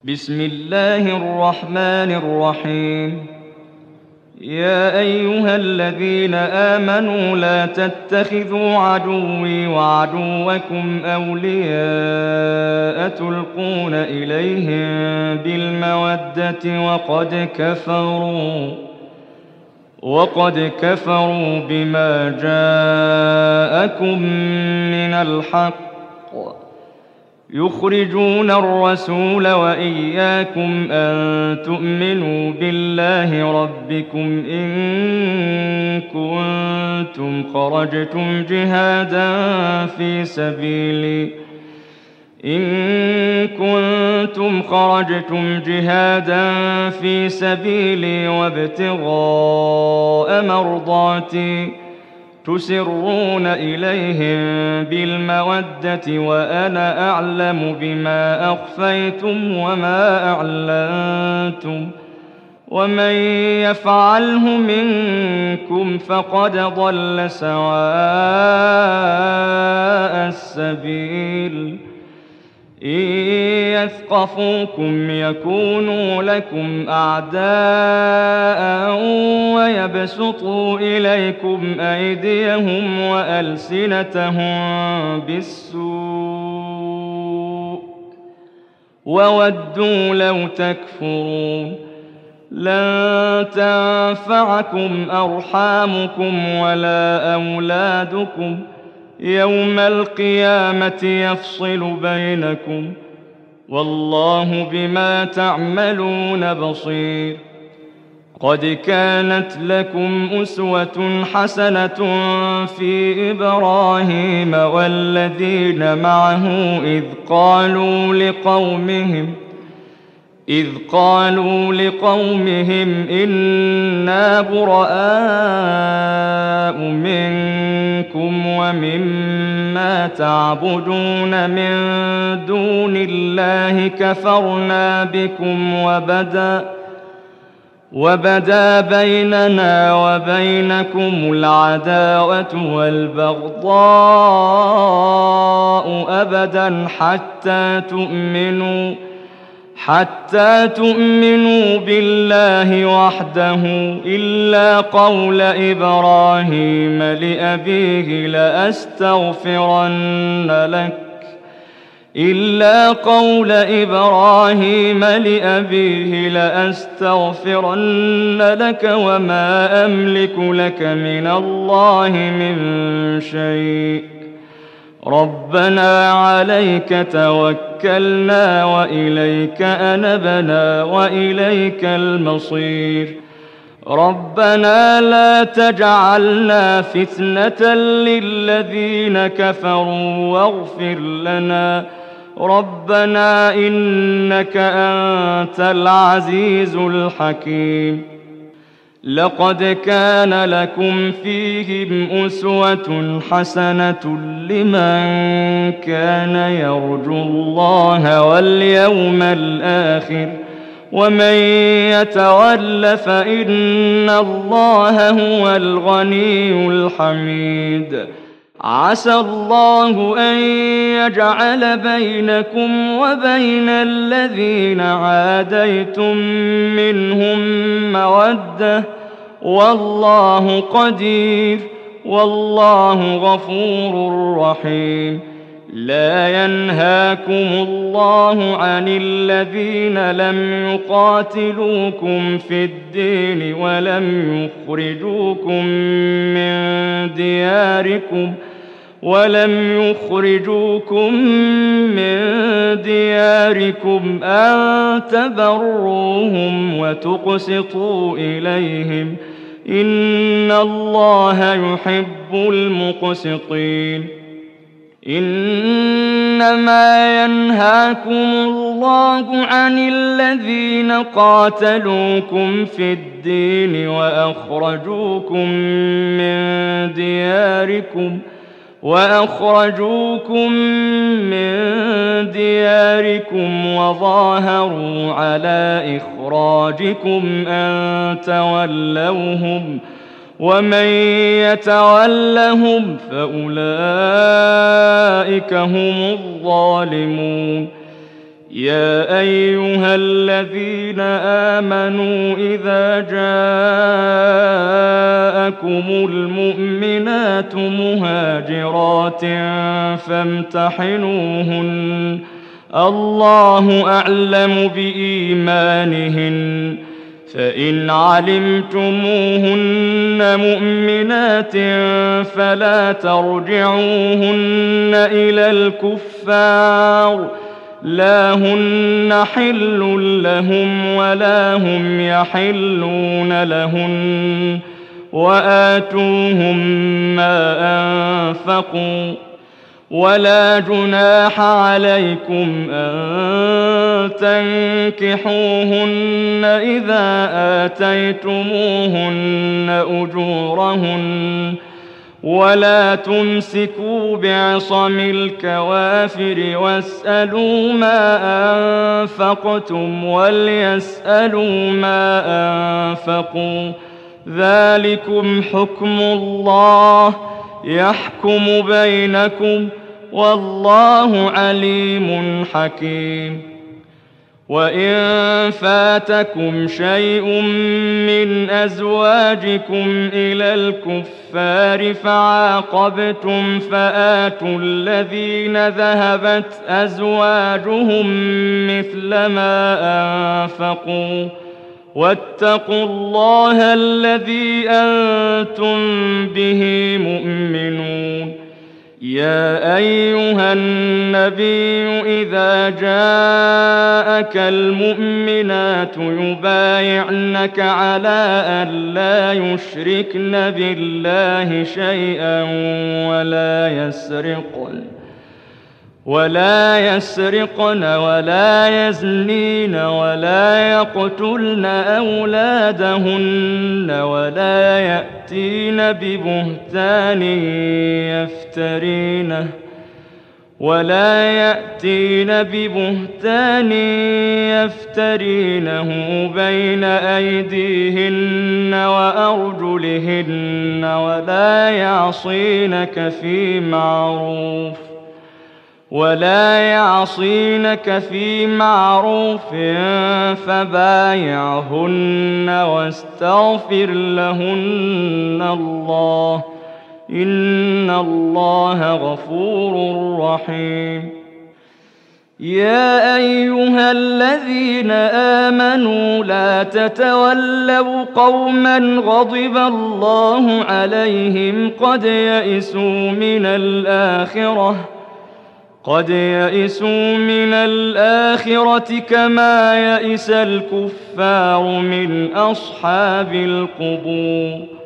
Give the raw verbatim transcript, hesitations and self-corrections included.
بسم الله الرحمن الرحيم. يا أيها الذين آمنوا لا تتخذوا عدوي وعدوكم أولياء تلقون إليهم بالمودة وقد كفروا وقد كفروا بما جاءكم من الحق يخرجون الرسول وإياكم أن تؤمنوا بالله ربكم إن كنتم خرجتم جهادا في سبيلي إن كنتم خرجتم جهادا في سبيلي وابتغاء مرضاتي تسرون إليهم بالمودة وأنا أعلم بما أخفيتم وما أعلنتم ومن يفعله منكم فقد ضل سواء السبيل. إن يثقفوكم يكونوا لكم أعداء ويبسطوا إليكم أيديهم وألسنتهم بالسوء وودوا لو تكفرون. لن تنفعكم أرحامكم ولا أولادكم يوم القيامة يفصل بينكم والله بما تعملون بصير. قد كانت لكم أسوة حسنة في إبراهيم والذين معه إذ قالوا لقومهم إذ قالوا لقومهم إنا براء منكم ومما تعبدون من دون الله كفرنا بكم وبدا وبدا بيننا وبينكم العداوة والبغضاء أبدا حتى تؤمنوا حتى تؤمنوا بالله وحده إلا قول إبراهيم لأبيه لأستغفرن لك إلا قول إبراهيم لأبيه لأستغفرن لك وما أملك لك من الله من شيء. ربنا عليك توكلنا وإليك أنبنا وإليك المصير. ربنا لا تجعلنا فتنة للذين كفروا واغفر لنا ربنا إنك أنت العزيز الحكيم. لقد كان لكم فيهم أسوة حسنة لمن كان يرجو الله واليوم الآخر ومن يتول فإن الله هو الغني الحميد. عسى الله أن يجعل بينكم وبين الذين عاديتم منهم مودة والله قدير والله غفور رحيم. لا ينهاكم الله عن الذين لم يقاتلوكم في الدين ولم يخرجوكم من دياركم ولم يخرجوكم من دياركم أن تبروهم وتقسطوا إليهم إن الله يحب المقسطين. إنما ينهاكم الله عن الذين قاتلوكم في الدين وأخرجوكم من دياركم وأخرجوكم من دياركم وظاهروا على إخراجكم أن تولوهم ومن يتولهم فأولئك هم الظالمون. يا أيها الذين آمنوا إذا جاءكم المؤمنات مهاجرات فامتحنوهن الله أعلم بإيمانهن فإن علمتموهن مؤمنات فلا ترجعوهن إلى الكفار لا هن حل لهم ولا هم يحلون لهن وآتوهم ما أنفقوا ولا جناح عليكم أن تنكحوهن إذا آتيتموهن أجورهن ولا تمسكوا بعصم الكوافر واسألوا ما أنفقتم وليسألوا ما أنفقوا ذلكم حكم الله يحكم بينكم والله عليم حكيم. وإن فاتكم شيء من أزواجكم إلى الكفار فعاقبتم فآتوا الذين ذهبت أزواجهم مثل ما أنفقوا واتقوا الله الذي أنتم به مؤمنون. يا أيها النبي إذا جاءك المؤمنات يبايعنك على أن لا يشركن بالله شيئا ولا يسرقن ولا يسرقن ولا يزنين ولا يقتلن أولادهن ولا يأتين ببهتان يفترينه ولا يأتين ببهتان يفترينه بين أيديهن وأرجلهن ولا يعصينك في معروف ولا يعصينك في معروف فبايعهن واستغفر لهن الله إن الله غفور رحيم. يا أيها الذين آمنوا لا تتولوا قوما غضب الله عليهم قد يئسوا من الآخرة قد يئسوا من الآخرة كما يئس الكفار من أصحاب القبور.